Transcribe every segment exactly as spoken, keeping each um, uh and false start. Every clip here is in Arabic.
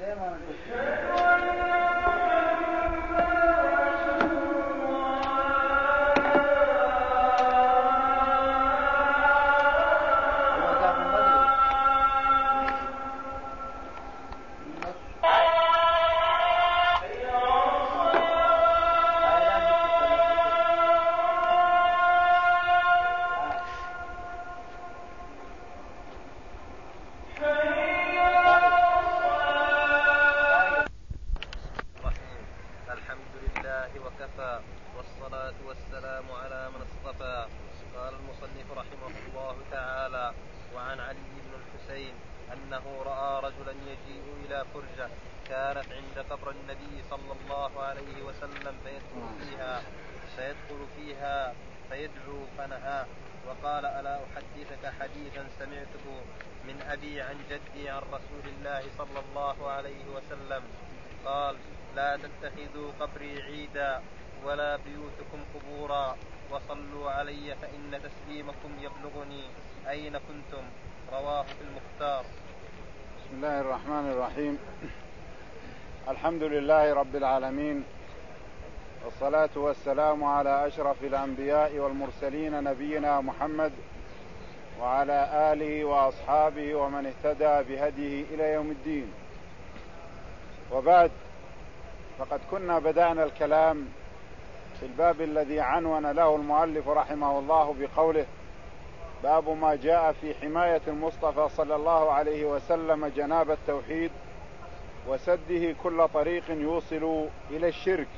الحمد لله رب العالمين، والصلاة والسلام على أشرف الأنبياء والمرسلين نبينا محمد وعلى آله وأصحابه ومن اهتدى بهديه إلى يوم الدين. وبعد، فقد كنا بدأنا الكلام في الباب الذي عنون له المؤلف رحمه الله بقوله: باب ما جاء في حماية المصطفى صلى الله عليه وسلم جناب التوحيد وسده كل طريق يوصل إلى الشرك.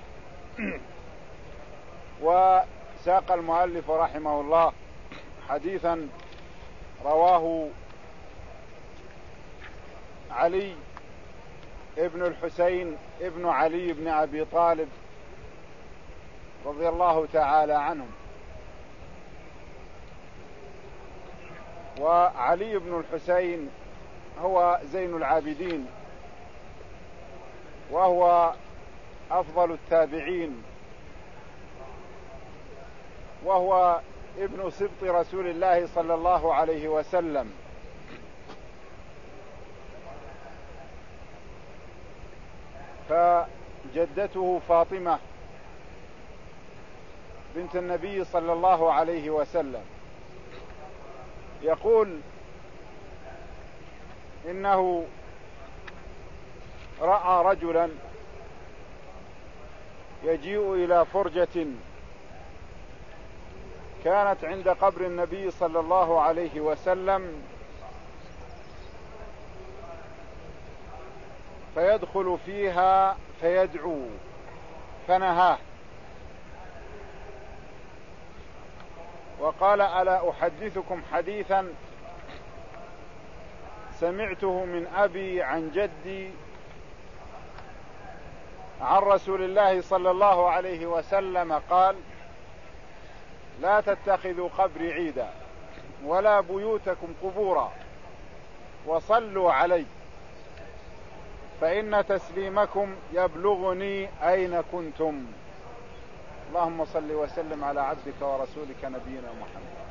وساق المؤلف رحمه الله حديثا رواه علي ابن الحسين ابن علي بن أبي طالب رضي الله تعالى عنهم. وعلي بن الحسين هو زين العابدين، وهو أفضل التابعين، وهو ابن سبط رسول الله صلى الله عليه وسلم. فجدته فاطمة بنت النبي صلى الله عليه وسلم يقول إنه رأى رجلا يجيء إلى فرجة كانت عند قبر النبي صلى الله عليه وسلم، فيدخل فيها فيدعو، فنهاه وقال: ألا أحدثكم حديثا سمعته من أبي عن جدي عن رسول الله صلى الله عليه وسلم قال: لا تتخذوا قبري عيدا ولا بيوتكم قبورا وصلوا علي فإن تسليمكم يبلغني أين كنتم. اللهم صل وسلم على عبدك ورسولك نبينا محمد.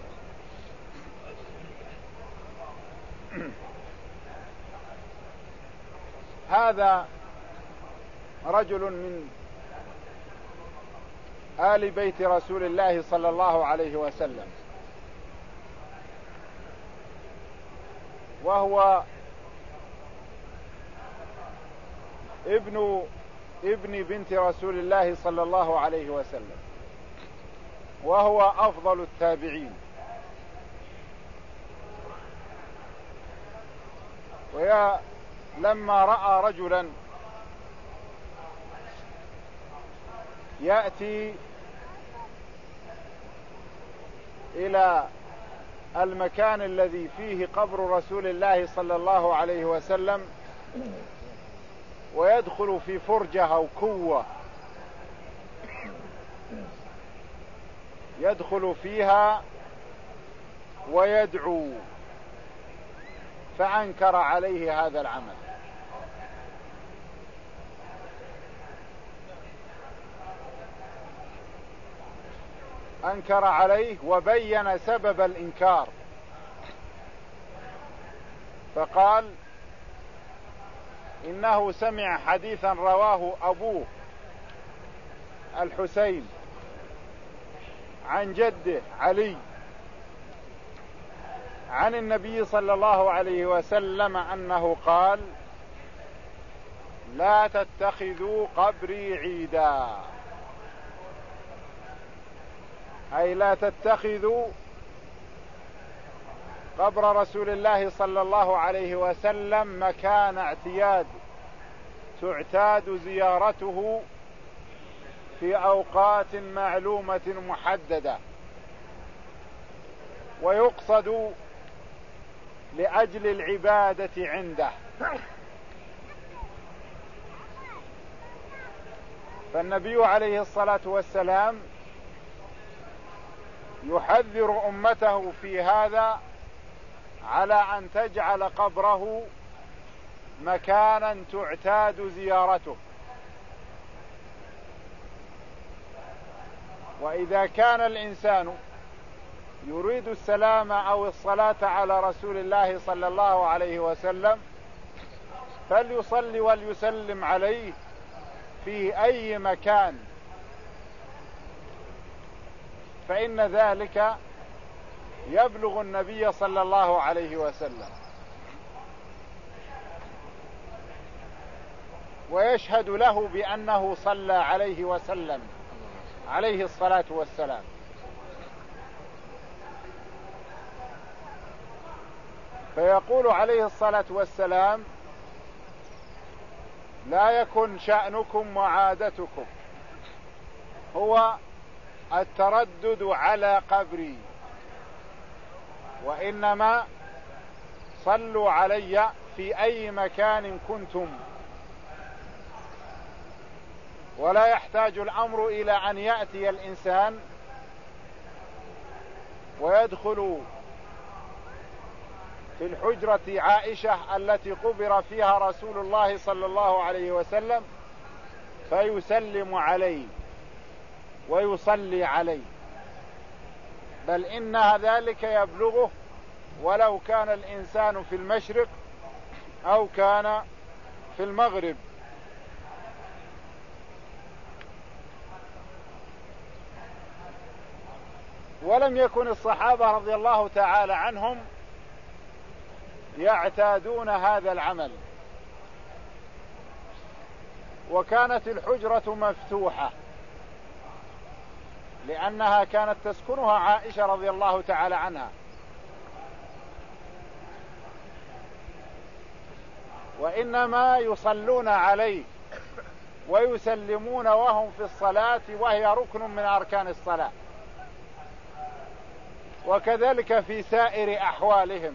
هذا رجل من آل بيت رسول الله صلى الله عليه وسلم، وهو ابن ابن بنت رسول الله صلى الله عليه وسلم، وهو أفضل التابعين. ويا لما رأى رجلا يأتي إلى المكان الذي فيه قبر رسول الله صلى الله عليه وسلم ويدخل في فرجة أو كوة يدخل فيها ويدعو، فأنكر عليه هذا العمل. أنكر عليه وبين سبب الإنكار، فقال: إنه سمع حديثا رواه أبوه الحسين عن جده علي عن النبي صلى الله عليه وسلم أنه قال: لا تتخذوا قبري عيدا، أي لا تتخذوا قبر رسول الله صلى الله عليه وسلم مكان اعتياد تعتاد زيارته في أوقات معلومة محددة، ويقصد لأجل العبادة عنده. فالنبي عليه الصلاة والسلام يحذر أمته في هذا على أن تجعل قبره مكانا تعتاد زيارته. وإذا كان الإنسان يريد السلام أو الصلاة على رسول الله صلى الله عليه وسلم فليصلي وليسلم عليه في أي مكان، فإن ذلك يبلغ النبي صلى الله عليه وسلم ويشهد له بأنه صلى عليه وسلم عليه الصلاة والسلام. فيقول عليه الصلاة والسلام: لا يكن شأنكم وعادتكم هو التردد على قبري، وإنما صلوا علي في أي مكان كنتم. ولا يحتاج الأمر إلى أن يأتي الإنسان ويدخل في الحجرة عائشة التي قبر فيها رسول الله صلى الله عليه وسلم فيسلم عليه ويصلي عليه، بل إن ذلك يبلغه ولو كان الإنسان في المشرق أو كان في المغرب. ولم يكن الصحابة رضي الله تعالى عنهم يعتادون هذا العمل، وكانت الحجرة مفتوحة لأنها كانت تسكنها عائشة رضي الله تعالى عنها، وإنما يصلون عليه ويسلمون وهم في الصلاة، وهي ركن من أركان الصلاة، وكذلك في سائر أحوالهم.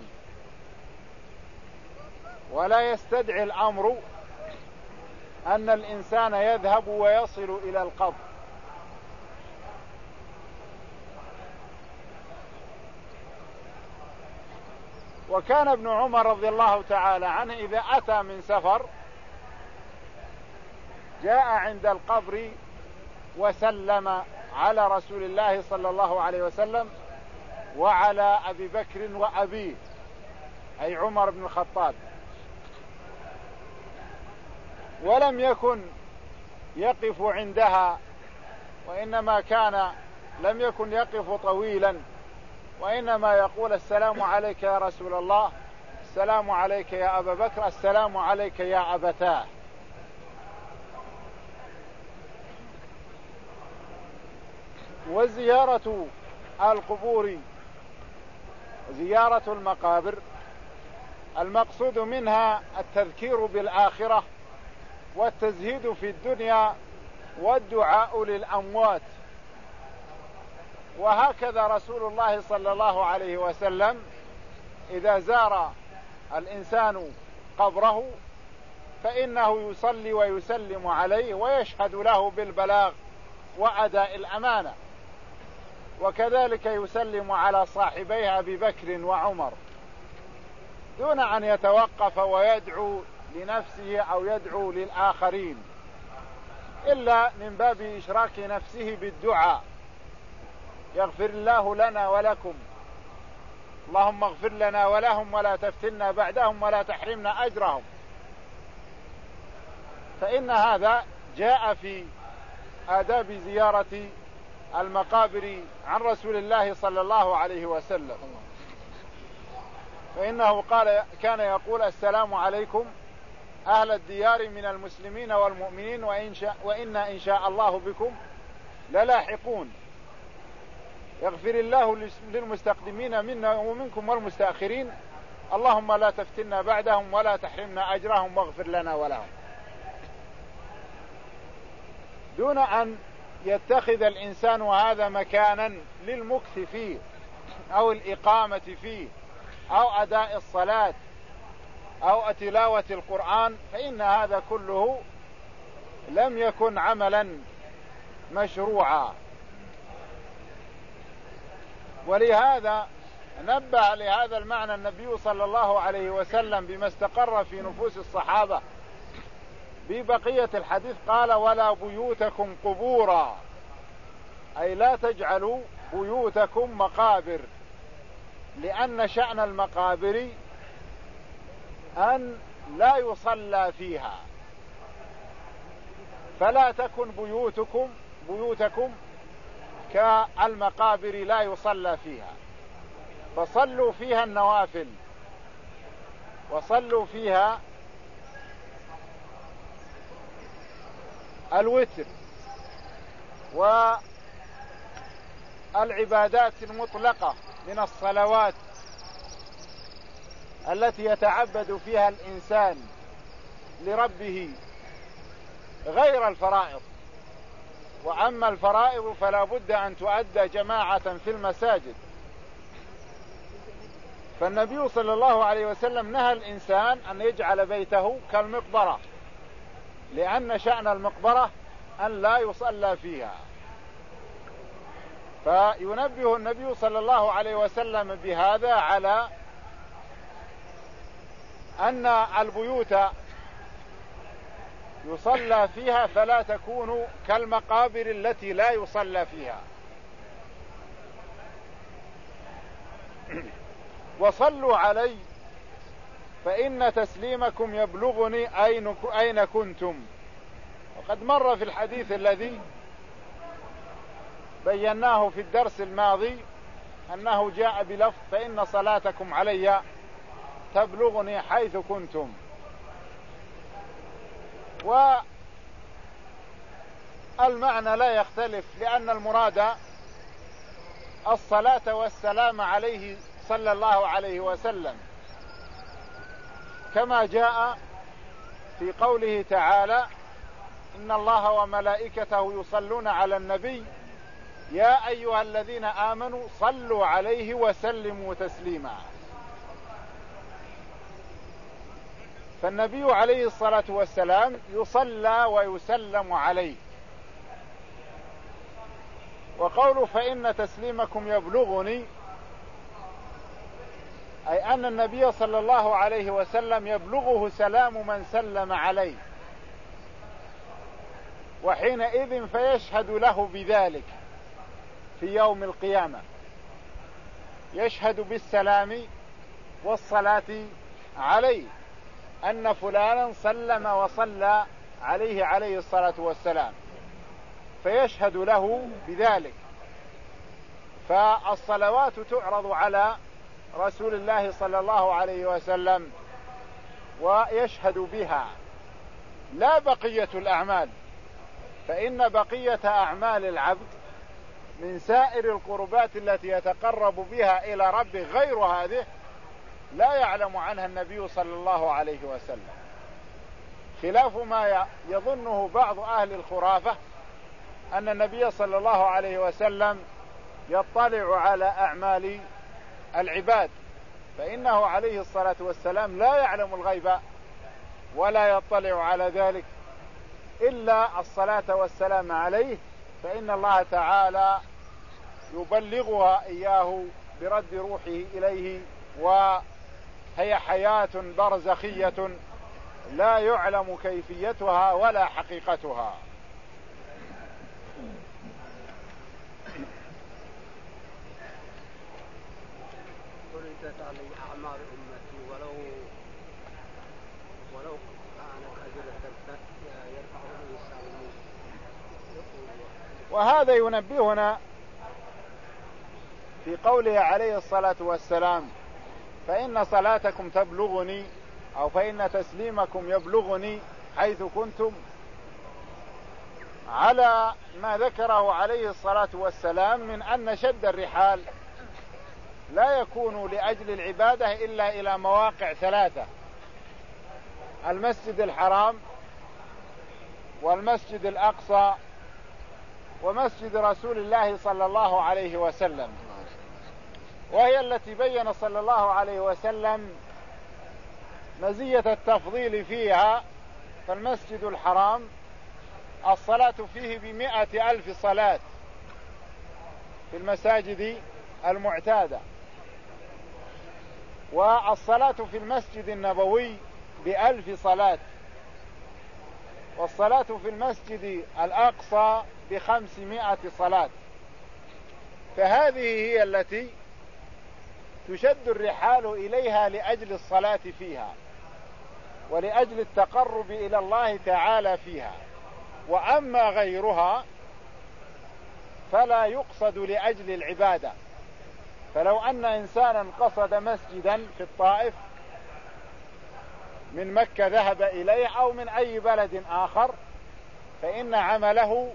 ولا يستدعي الأمر أن الإنسان يذهب ويصل إلى القبر. وكان ابن عمر رضي الله تعالى عنه إذا أتى من سفر جاء عند القبر وسلم على رسول الله صلى الله عليه وسلم وعلى أبي بكر وأبيه، أي عمر بن الخطاب، ولم يكن يقف عندها، وإنما كان لم يكن يقف طويلا، وإنما يقول: السلام عليك يا رسول الله، السلام عليك يا أبا بكر، السلام عليك يا أبتاه. وزيارة القبور، زيارة المقابر، المقصود منها التذكير بالآخرة والتزهيد في الدنيا والدعاء للأموات. وهكذا رسول الله صلى الله عليه وسلم إذا زار الإنسان قبره فإنه يصلي ويسلم عليه ويشهد له بالبلاغ وأداء الأمانة، وكذلك يسلم على صاحبيه أبي بكر وعمر دون أن يتوقف ويدعو لنفسه أو يدعو للآخرين، إلا من باب إشراك نفسه بالدعاء: يغفر الله لنا ولكم، اللهم اغفر لنا ولهم ولا تفتنا بعدهم ولا تحرمنا أجرهم. فإن هذا جاء في آداب زيارة المقابر عن رسول الله صلى الله عليه وسلم، فإنه قال كان يقول: السلام عليكم أهل الديار من المسلمين والمؤمنين وإن شاء وإنا إن شاء الله بكم للاحقون، يغفر الله للمستقدمين منا ومنكم والمستأخرين، اللهم لا تفتنا بعدهم ولا تحرمنا أجرهم واغفر لنا ولهم. دون أن يتخذ الإنسان هذا مكانا للمكث فيه أو الإقامة فيه أو أداء الصلاة أو تلاوة القرآن، فإن هذا كله لم يكن عملا مشروعا. ولهذا نبه لهذا المعنى النبي صلى الله عليه وسلم بما استقر في نفوس الصحابة ببقية الحديث، قال: ولا بيوتكم قبورا، أي لا تجعلوا بيوتكم مقابر، لأن شأن المقابر أن لا يصلى فيها، فلا تكن بيوتكم بيوتكم كالمقابر لا يصلى فيها، فصلوا فيها النوافل وصلوا فيها الوتر والعبادات المطلقة من الصلوات التي يتعبد فيها الإنسان لربه غير الفرائض. وأما الفرائض فلا بد أن تؤدى جماعة في المساجد. فالنبي صلى الله عليه وسلم نهى الإنسان أن يجعل بيته كالمقبرة، لأن شأن المقبرة أن لا يصلى فيها. فينبه النبي صلى الله عليه وسلم بهذا على أن البيوت يصلى فيها فلا تكون كالمقابر التي لا يصلى فيها. وصلوا علي فإن تسليمكم يبلغني أين كنتم. وقد مر في الحديث الذي بيناه في الدرس الماضي أنه جاء بلفظ: فإن صلاتكم علي تبلغني حيث كنتم. والمعنى لا يختلف، لأن المراد الصلاة والسلام عليه صلى الله عليه وسلم، كما جاء في قوله تعالى: إن الله وملائكته يصلون على النبي يا أيها الذين آمنوا صلوا عليه وسلموا تسليما. فالنبي عليه الصلاة والسلام يصلى ويسلم عليه. وقوله فإن تسليمكم يبلغني، أي أن النبي صلى الله عليه وسلم يبلغه سلام من سلم عليه، وحينئذ فيشهد له بذلك في يوم القيامة، يشهد بالسلام والصلاة عليه أن فلانا سلم وصلى عليه عليه الصلاة والسلام، فيشهد له بذلك. فالصلوات تعرض على رسول الله صلى الله عليه وسلم ويشهد بها، لا بقية الأعمال، فإن بقية أعمال العبد من سائر القربات التي يتقرب بها إلى ربه غير هذه لا يعلم عنها النبي صلى الله عليه وسلم، خلاف ما يظنه بعض أهل الخرافة أن النبي صلى الله عليه وسلم يطلع على أعمال العباد، فإنه عليه الصلاة والسلام لا يعلم الغيب ولا يطلع على ذلك إلا الصلاة والسلام عليه، فإن الله تعالى يبلغها إياه برد روحه إليه، وهي حياة برزخية لا يعلم كيفيتها ولا حقيقتها. ضربت علي أعمار أمتي ولو ولو كانت أجلة وهذا ينبهنا في قوله عليه الصلاة والسلام: فإن صلاتكم تبلغني، أو فإن تسليمكم يبلغني حيث كنتم، على ما ذكره عليه الصلاة والسلام من أن شد الرحال لا يكون لأجل العبادة إلا إلى مواقع ثلاثة: المسجد الحرام، والمسجد الأقصى، ومسجد رسول الله صلى الله عليه وسلم، وهي التي بين صلى الله عليه وسلم مزية التفضيل فيها. فالمسجد الحرام الصلاة فيه بمئة ألف صلاة في المساجد المعتادة، والصلاة في المسجد النبوي بألف صلاة، والصلاة في المسجد الأقصى بخمسمائة صلاة. فهذه هي التي تشد الرحال إليها لأجل الصلاة فيها ولأجل التقرب إلى الله تعالى فيها. وأما غيرها فلا يقصد لأجل العبادة. فلو أن إنسانا قصد مسجدا في الطائف من مكة ذهب إليه أو من أي بلد آخر فإن عمله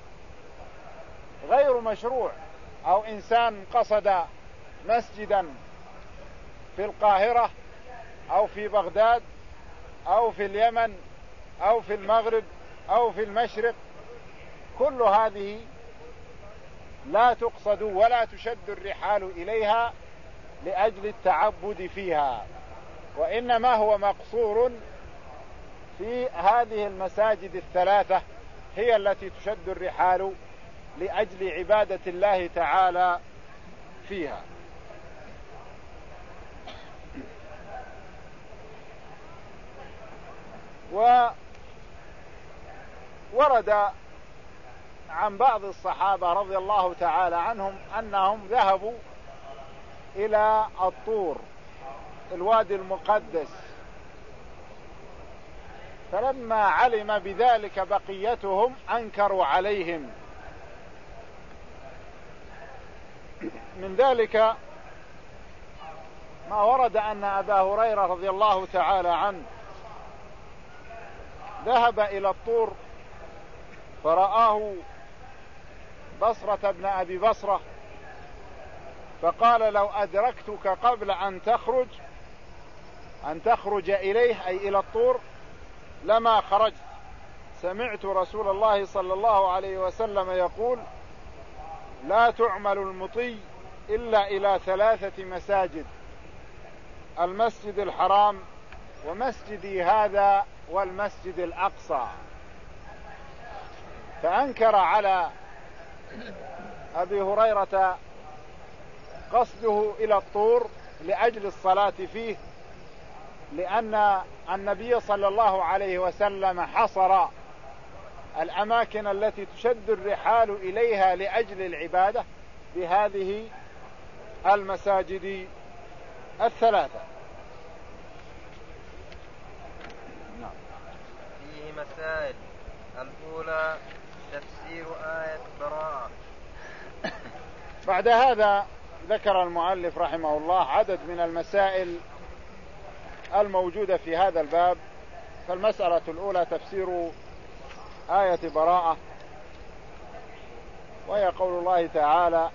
غير مشروع. أو إنسان قصد مسجدا في القاهرة أو في بغداد أو في اليمن أو في المغرب أو في المشرق، كل هذه لا تقصد ولا تشد الرحال إليها لأجل التعبد فيها، وإنما هو مقصور في هذه المساجد الثلاثة، هي التي تشد الرحال لأجل عبادة الله تعالى فيها. وورد عن بعض الصحابة رضي الله تعالى عنهم أنهم ذهبوا إلى الطور الوادي المقدس، فلما علم بذلك بقيتهم أنكروا عليهم. من ذلك ما ورد أن أبا هريرة رضي الله تعالى عنه ذهب إلى الطور فرآه بصرة بن أبي بصرة، فقال: لو أدركتك قبل أن تخرج أن تخرج إليه أي إلى الطور لما خرجت. سمعت رسول الله صلى الله عليه وسلم يقول: لا تعمل المطي إلا إلى ثلاثة مساجد: المسجد الحرام، ومسجدي هذا، والمسجد الأقصى. فأنكر على أبي هريرة قصده إلى الطور لأجل الصلاة فيه، لأن النبي صلى الله عليه وسلم حصر الأماكن التي تشد الرحال إليها لأجل العبادة بهذه المساجد الثلاثة. فيه مسائل: الأولى تفسير آية براءة. بعد هذا ذكر المؤلف رحمه الله عدد من المسائل الموجودة في هذا الباب. فالمسألة الأولى تفسير آية براءة، وهي قول الله تعالى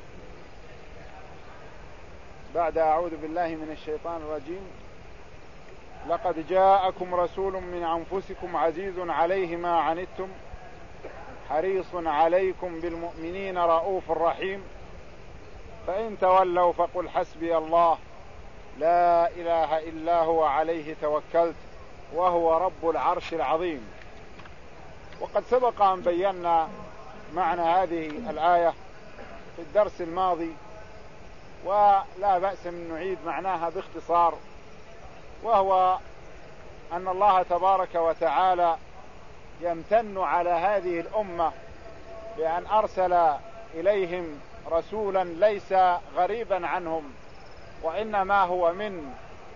بعد أعوذ بالله من الشيطان الرجيم: لقد جاءكم رسول من أنفسكم عزيز عليه ما عنتم حريص عليكم بالمؤمنين رؤوف رحيم فإن تولوا فقل حسبي الله لا إله إلا هو عليه توكلت وهو رب العرش العظيم. وقد سبق أن بينا معنى هذه الآية في الدرس الماضي، ولا بأس من نعيد معناها باختصار، وهو أن الله تبارك وتعالى يمتن على هذه الأمة بأن أرسل إليهم رسولا ليس غريبا عنهم، وإنما هو من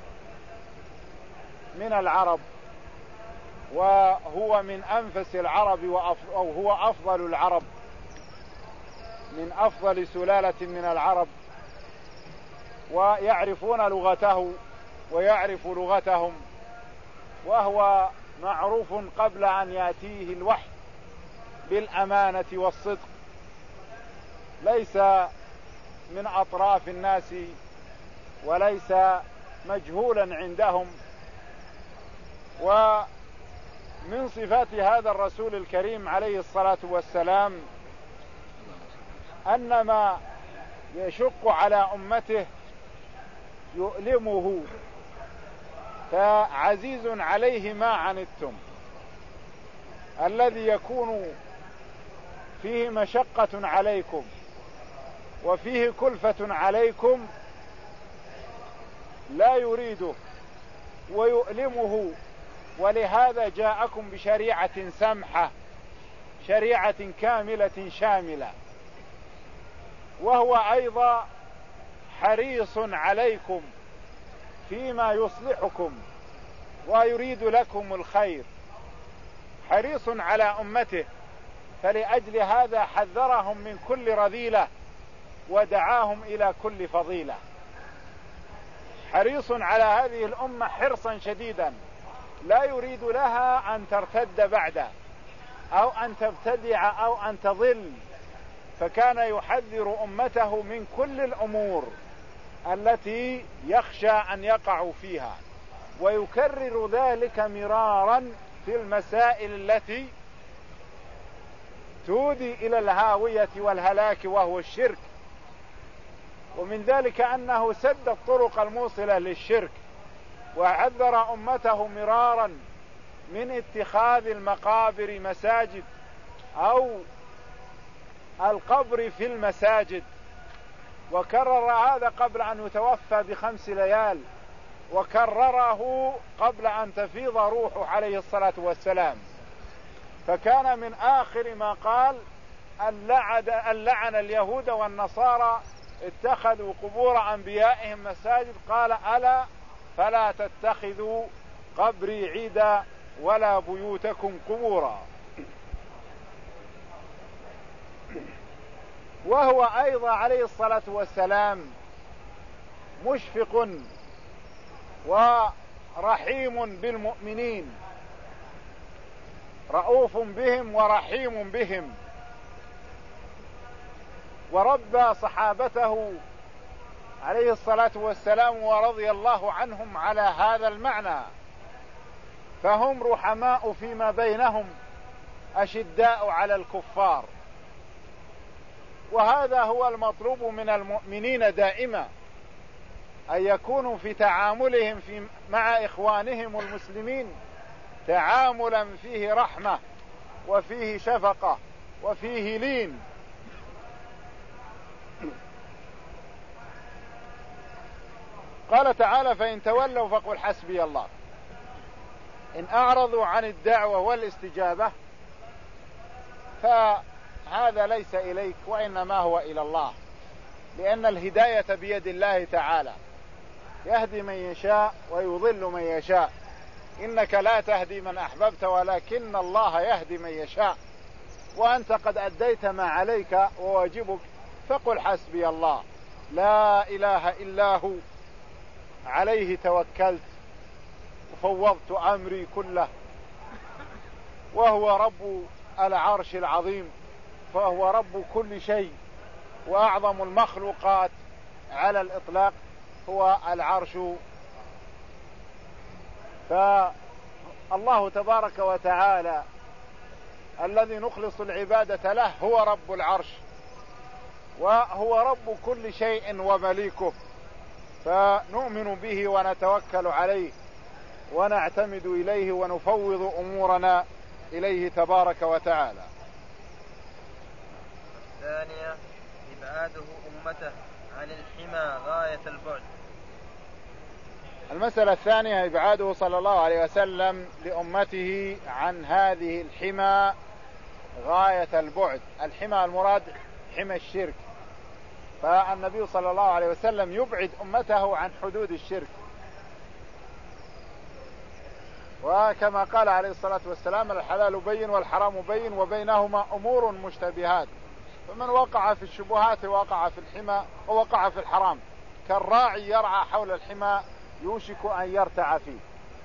من العرب، وهو من أنفس العرب وهو أفضل العرب، من أفضل سلالة من العرب، ويعرفون لغته ويعرف لغتهم، وهو معروف قبل أن يأتيه الوحي بالأمانة والصدق، ليس من أطراف الناس وليس مجهولا عندهم. ومن صفات هذا الرسول الكريم عليه الصلاة والسلام أن ما يشق على أمته يؤلمه، فعزيز عليه ما عنتم. الذي يكون فيه مشقة عليكم وفيه كلفة عليكم لا يريده ويؤلمه، ولهذا جاءكم بشريعة سمحة، شريعة كاملة شاملة. وهو أيضا حريص عليكم فيما يصلحكم ويريد لكم الخير، حريص على أمته، فلأجل هذا حذرهم من كل رذيلة ودعاهم إلى كل فضيلة. حريص على هذه الأمة حرصا شديدا، لا يريد لها أن ترتد بعده أو أن تبتدع أو أن تضل، فكان يحذر أمته من كل الأمور التي يخشى أن يقعوا فيها، ويكرر ذلك مرارا في المسائل التي تودي إلى الهاوية والهلاك وهو الشرك. ومن ذلك أنه سد الطرق الموصلة للشرك، وحذر أمته مرارا من اتخاذ المقابر مساجد أو القبر في المساجد، وكرر هذا قبل أن يتوفى بخمس ليال، وكرره قبل أن تفيض روحه عليه الصلاة والسلام. فكان من آخر ما قال: اللعن اليهود والنصارى اتخذوا قبور أنبيائهم مساجد، قال: ألا فلا تتخذوا قبري عيدا ولا بيوتكم قبورا. وهو أيضا عليه الصلاة والسلام مشفق ورحيم بالمؤمنين، رؤوف بهم ورحيم بهم، وربى صحابته عليه الصلاة والسلام ورضي الله عنهم على هذا المعنى، فهم رحماء فيما بينهم أشداء على الكفار. وهذا هو المطلوب من المؤمنين دائما، أن يكونوا في تعاملهم في مع إخوانهم المسلمين تعاملا فيه رحمة وفيه شفقة وفيه لين. قال تعالى: فإن تولوا فقل حسبي الله. إن أعرضوا عن الدعوة والاستجابة فهذا ليس إليك وإنما هو إلى الله، لأن الهداية بيد الله تعالى، يهدي من يشاء ويضل من يشاء. إنك لا تهدي من أحببت ولكن الله يهدي من يشاء، وأنت قد أديت ما عليك وواجبك، فقل حسبي الله لا إله إلا هو عليه توكلت وفوضت أمري كله، وهو رب العرش العظيم، فهو رب كل شيء، وأعظم المخلوقات على الإطلاق هو العرش. فالله تبارك وتعالى الذي نخلص العبادة له هو رب العرش، وهو رب كل شيء ومليكه، فنؤمن به ونتوكل عليه ونعتمد إليه ونفوض أمورنا إليه تبارك وتعالى. الثانية: إبعاده أمته عن الحمى غاية البعد. المسألة الثانية: إبعاده صلى الله عليه وسلم لأمته عن هذه الحمى غاية البعد. الحمى المراد حمى الشرك، فالنبي صلى الله عليه وسلم يبعد أمته عن حدود الشرك. وكما قال عليه الصلاة والسلام: الحلال بين والحرام بين وبينهما أمور مشتبهات. فمن وقع في الشبهات وقع في الحمى ووقع في الحرام، كالراعي يرعى حول الحمى يوشك أن يرتع فيه.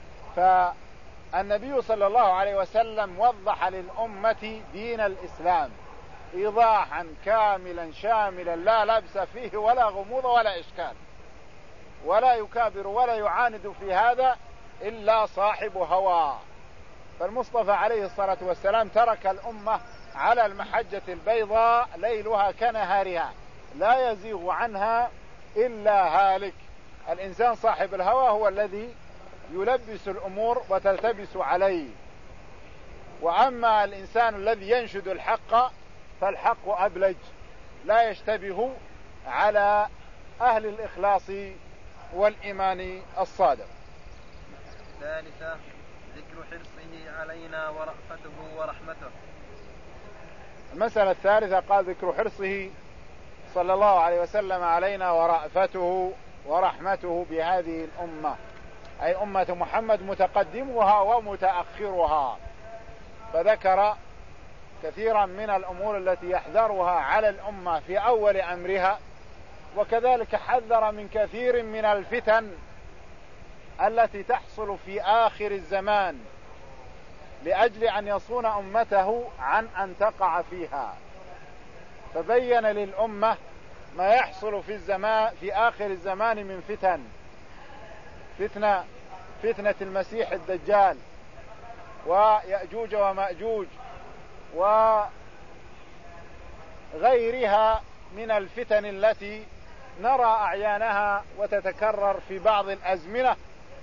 فالنبي صلى الله عليه وسلم وضح للأمة دين الإسلام إيضاحا كاملا شاملا لا لبس فيه ولا غموض ولا إشكال، ولا يكابر ولا يعاند في هذا إلا صاحب هوى. فالمصطفى عليه الصلاة والسلام ترك الأمة على المحجة البيضاء ليلها كنهارها لا يزيغ عنها إلا هالك. الإنسان صاحب الهوى هو الذي يلبس الأمور وتلتبس عليه، وأما الإنسان الذي ينشد الحق فالحق أبلج لا يشتبه على أهل الإخلاص والإيمان الصادق. ثالثا ذكر حرصه علينا ورأفته ورحمته. المسألة الثالثة قال ذكر حرصه صلى الله عليه وسلم علينا ورأفته ورحمته بهذه الأمة، أي أمة محمد متقدمها ومتأخرها، فذكر كثيرا من الأمور التي يحذرها على الأمة في أول أمرها، وكذلك حذر من كثير من الفتن التي تحصل في آخر الزمان لأجل أن يصون أمته عن أن تقع فيها. فبين للأمة ما يحصل في الزمان في آخر الزمان من فتن، فتنة فتنة المسيح الدجال ويأجوج ومأجوج وغيرها من الفتن التي نرى أعيانها وتتكرر في بعض الأزمنة،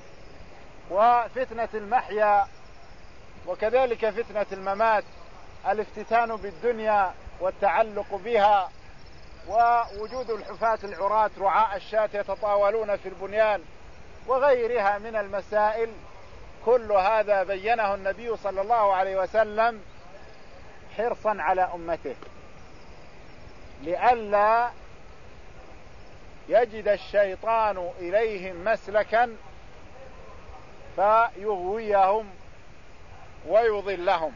وفتنة المحيا، وكذلك فتنة الممات، الافتتان بالدنيا والتعلق بها، ووجود الحفاة العراة رعاء الشاة يتطاولون في البنيان، وغيرها من المسائل. كل هذا بينه النبي صلى الله عليه وسلم حرصا على أمته لئلا يجد الشيطان إليهم مسلكا فيغويهم ويضلهم.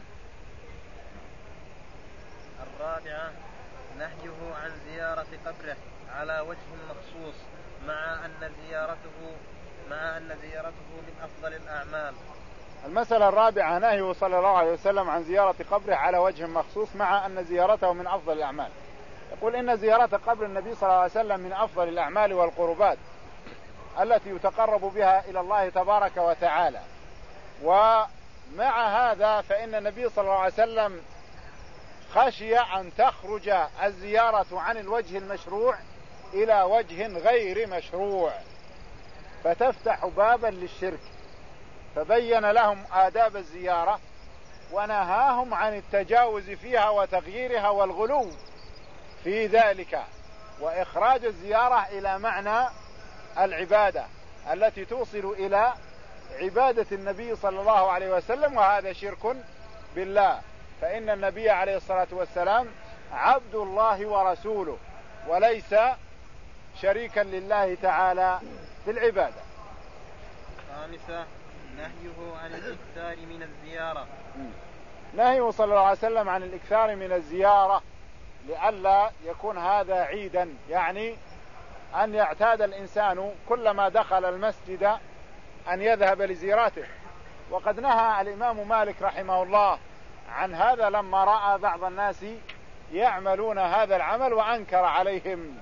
الرابعة نهيه عن زيارة قبره على وجه مخصوص مع أن زيارته مع أن زيارته من أفضل الأعمال. المسألة الرابعة نهيه صلى الله عليه وسلم عن زيارة قبره على وجه مخصوص مع أن زيارته من أفضل الأعمال. يقول إن زيارة قبر النبي صلى الله عليه وسلم من أفضل الأعمال والقربات التي يتقرب بها إلى الله تبارك وتعالى، ومع هذا فإن النبي صلى الله عليه وسلم خشي أن تخرج الزيارة عن الوجه المشروع إلى وجه غير مشروع فتفتح بابا للشرك، فبين لهم آداب الزيارة ونهاهم عن التجاوز فيها وتغييرها والغلو في ذلك، وإخراج الزيارة إلى معنى العبادة التي توصل إلى عبادة النبي صلى الله عليه وسلم، وهذا شرك بالله، فإن النبي عليه الصلاة والسلام عبد الله ورسوله وليس شريكا لله تعالى في العبادة. خامسة نهيه عن الإكثار من الزيارة. نهيه صلى الله عليه وسلم عن الإكثار من الزيارة لئلا يكون هذا عيدا، يعني أن يعتاد الإنسان كلما دخل المسجد أن يذهب لزيارته. وقد نهى الإمام مالك رحمه الله عن هذا لما رأى بعض الناس يعملون هذا العمل وأنكر عليهم.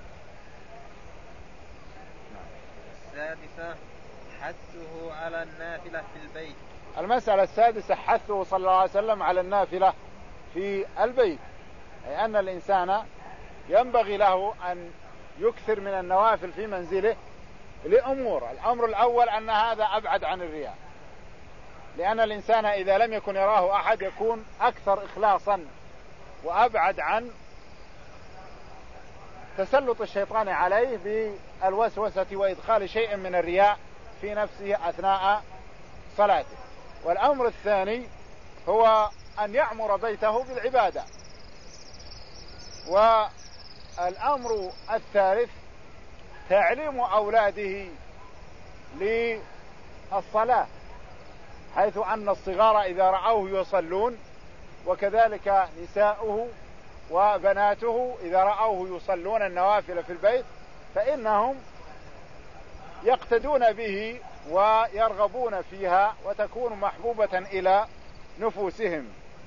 السادسة حثه على النافلة في البيت. المسألة السادسة حثه صلى الله عليه وسلم على النافلة في البيت، أي أن الإنسان ينبغي له أن يكثر من النوافل في منزله لأمور. الأمر الأول أن هذا أبعد عن الرياء، لأن الإنسان إذا لم يكن يراه أحد يكون أكثر إخلاصا وأبعد عن تسلط الشيطان عليه بالوسوسة وإدخال شيء من الرياء في نفسه أثناء صلاته. والأمر الثاني هو أن يعمر بيته بالعبادة. والأمر الثالث تعليم أولاده للصلاة، حيث أن الصغار إذا رأوه يصلون وكذلك نساؤه وبناته إذا رأوه يصلون النوافل في البيت فإنهم يقتدون به ويرغبون فيها وتكون محبوبة إلى نفوسهم.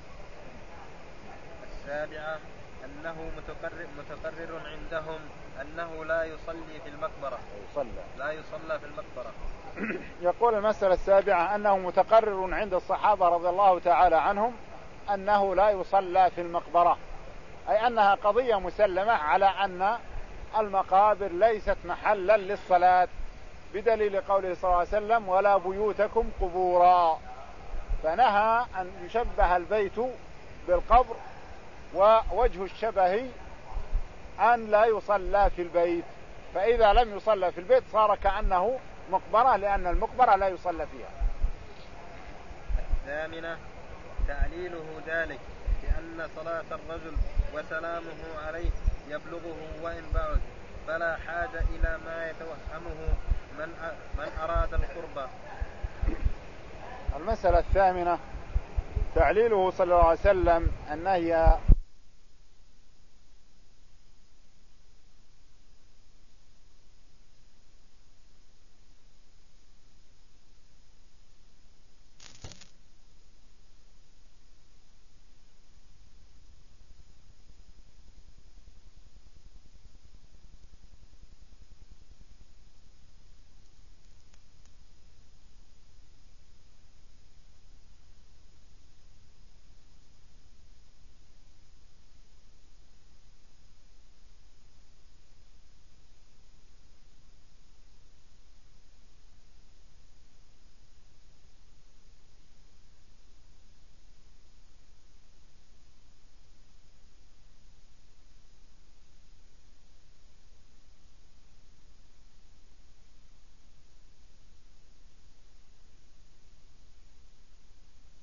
السابعة أنه متقرر, متقرر عندهم أنه لا يصلي في المقبرة يصلى. لا يصلى في المقبرة. يقول المسألة السابعة أنه متقرر عند الصحابة رضي الله تعالى عنهم أنه لا يصلى في المقبرة، أي أنها قضية مسلمة على أن المقابر ليست محلا للصلاة، بدليل قوله صلى الله عليه وسلم ولا بيوتكم قبورا، فنهى أن يشبه البيت بالقبر، ووجه الشبه أن لا يصلى في البيت، فإذا لم يصلى في البيت صار كأنه مقبرة، لأن المقبرة لا يصلى فيها. الثامنة تعليله ذلك بأن صلاة الرجل وسلامه عليه يبلغه وإن بعد، فلا حاجة إلى ما يتوهمه من من أراد القرب. المسألة الثامنة تعليله صلى الله عليه وسلم النهي